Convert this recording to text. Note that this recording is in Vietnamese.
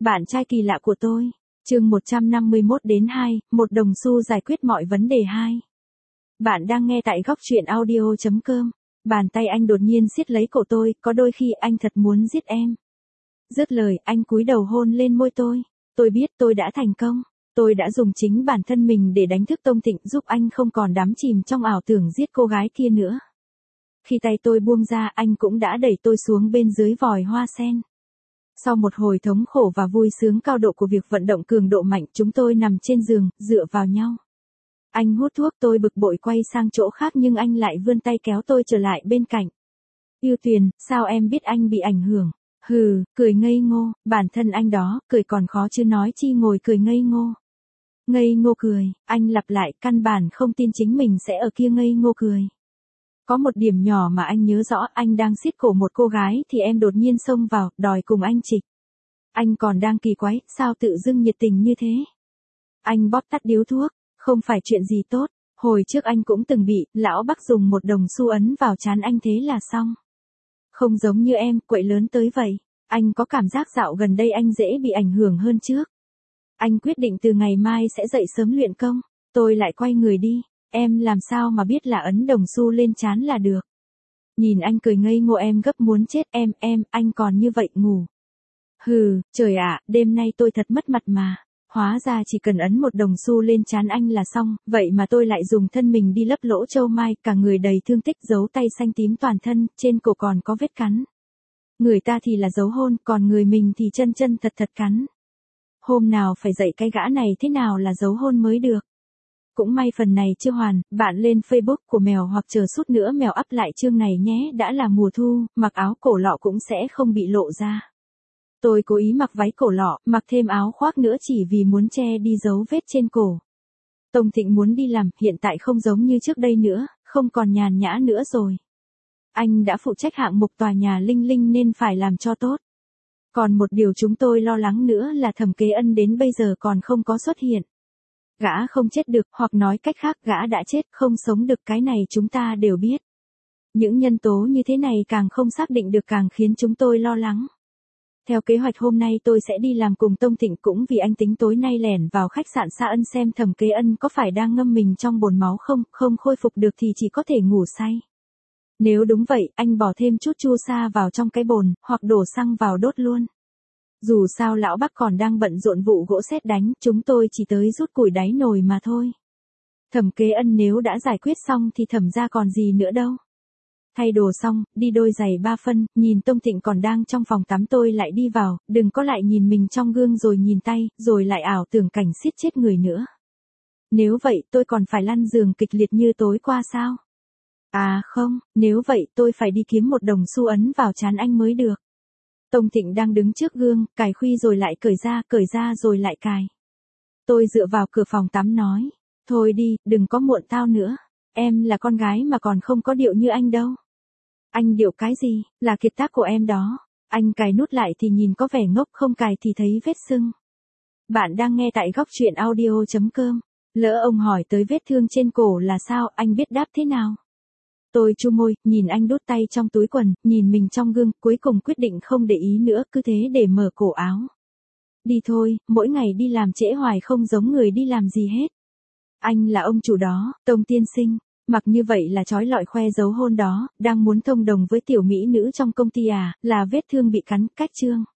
Bạn trai kỳ lạ của tôi. Chương 151-2, một đồng xu giải quyết mọi vấn đề 2. Bạn đang nghe tại góc truyện audio.com. Bàn tay anh đột nhiên siết lấy cổ tôi, có đôi khi anh thật muốn giết em. Dứt lời, anh cúi đầu hôn lên môi tôi. Tôi biết tôi đã thành công. Tôi đã dùng chính bản thân mình để đánh thức Tông Thịnh, giúp anh không còn đắm chìm trong ảo tưởng giết cô gái kia nữa. Khi tay tôi buông ra, anh cũng đã đẩy tôi xuống bên dưới vòi hoa sen. Sau một hồi thống khổ và vui sướng cao độ của việc vận động cường độ mạnh, chúng tôi nằm trên giường, dựa vào nhau. Anh hút thuốc, tôi bực bội quay sang chỗ khác nhưng anh lại vươn tay kéo tôi trở lại bên cạnh. Yêu Tuyền, sao em biết anh bị ảnh hưởng? Hừ, cười ngây ngô, bản thân anh đó, cười còn khó chứ nói chi ngồi cười ngây ngô. Ngây ngô cười, anh lặp lại, căn bản không tin chính mình sẽ ở kia ngây ngô cười. Có một điểm nhỏ mà anh nhớ rõ, anh đang siết cổ một cô gái thì em đột nhiên xông vào, đòi cùng anh chịch. Anh còn đang kỳ quái, sao tự dưng nhiệt tình như thế? Anh bóp tắt điếu thuốc, không phải chuyện gì tốt, hồi trước anh cũng từng bị, lão Bắc dùng một đồng xu ấn vào trán anh thế là xong. Không giống như em, quậy lớn tới vậy, anh có cảm giác dạo gần đây anh dễ bị ảnh hưởng hơn trước. Anh quyết định từ ngày mai sẽ dậy sớm luyện công, tôi lại quay người đi. Em làm sao mà biết là ấn đồng xu lên trán là được. Nhìn anh cười ngây ngô em gấp muốn chết anh còn như vậy ngủ. Hừ, trời ạ, đêm nay tôi thật mất mặt mà. Hóa ra chỉ cần ấn một đồng xu lên trán anh là xong, vậy mà tôi lại dùng thân mình đi lấp lỗ châu mai, cả người đầy thương tích, dấu tay xanh tím toàn thân, trên cổ còn có vết cắn. Người ta thì là dấu hôn, còn người mình thì chân chân thật thật cắn. Hôm nào phải dạy cái gã này thế nào là dấu hôn mới được. Cũng may phần này chưa hoàn, bạn lên Facebook của mèo hoặc chờ chút nữa mèo up lại chương này nhé, đã là mùa thu, mặc áo cổ lọ cũng sẽ không bị lộ ra. Tôi cố ý mặc váy cổ lọ, mặc thêm áo khoác nữa chỉ vì muốn che đi dấu vết trên cổ. Tông Thịnh muốn đi làm, hiện tại không giống như trước đây nữa, không còn nhàn nhã nữa rồi. Anh đã phụ trách hạng mục tòa nhà Linh Linh nên phải làm cho tốt. Còn một điều chúng tôi lo lắng nữa là Thẩm Kế Ân đến bây giờ còn không có xuất hiện. Gã không chết được, hoặc nói cách khác gã đã chết, không sống được, cái này chúng ta đều biết. Những nhân tố như thế này càng không xác định được càng khiến chúng tôi lo lắng. Theo kế hoạch hôm nay tôi sẽ đi làm cùng Tông Thịnh, cũng vì anh tính tối nay lẻn vào khách sạn Sa Ân xem Thẩm Kế Ân có phải đang ngâm mình trong bồn máu không khôi phục được thì chỉ có thể ngủ say. Nếu đúng vậy, anh bỏ thêm chút chu sa vào trong cái bồn, hoặc đổ xăng vào đốt luôn. Dù sao lão Bắc còn đang bận rộn vụ gỗ sét đánh, chúng tôi chỉ tới rút củi đáy nồi mà thôi. Thẩm Kế Ân nếu đã giải quyết xong thì Thẩm ra còn gì nữa đâu. Thay đồ xong, đi đôi giày 3 phân, nhìn Tông Thịnh còn đang trong phòng tắm tôi lại đi vào, đừng có lại nhìn mình trong gương rồi nhìn tay, rồi lại ảo tưởng cảnh siết chết người nữa. Nếu vậy tôi còn phải lăn giường kịch liệt như tối qua sao? À không, nếu vậy tôi phải đi kiếm một đồng xu ấn vào trán anh mới được. Tông Thịnh đang đứng trước gương, cài khuy rồi lại cởi ra rồi lại cài. Tôi dựa vào cửa phòng tắm nói, thôi đi, đừng có muộn tao nữa, em là con gái mà còn không có điệu như anh đâu. Anh điệu cái gì, là kiệt tác của em đó. Anh cài nút lại thì nhìn có vẻ ngốc, không cài thì thấy vết sưng. Bạn đang nghe tại góc truyện audio.com. Lỡ ông hỏi tới vết thương trên cổ là sao, anh biết đáp thế nào? Tôi chu môi, nhìn anh đút tay trong túi quần, nhìn mình trong gương, cuối cùng quyết định không để ý nữa, cứ thế để mở cổ áo. Đi thôi, mỗi ngày đi làm trễ hoài không giống người đi làm gì hết. Anh là ông chủ đó, Tông tiên sinh, mặc như vậy là trói lọi khoe dấu hôn đó, đang muốn thông đồng với tiểu mỹ nữ trong công ty à, là vết thương bị cắn, cách chương.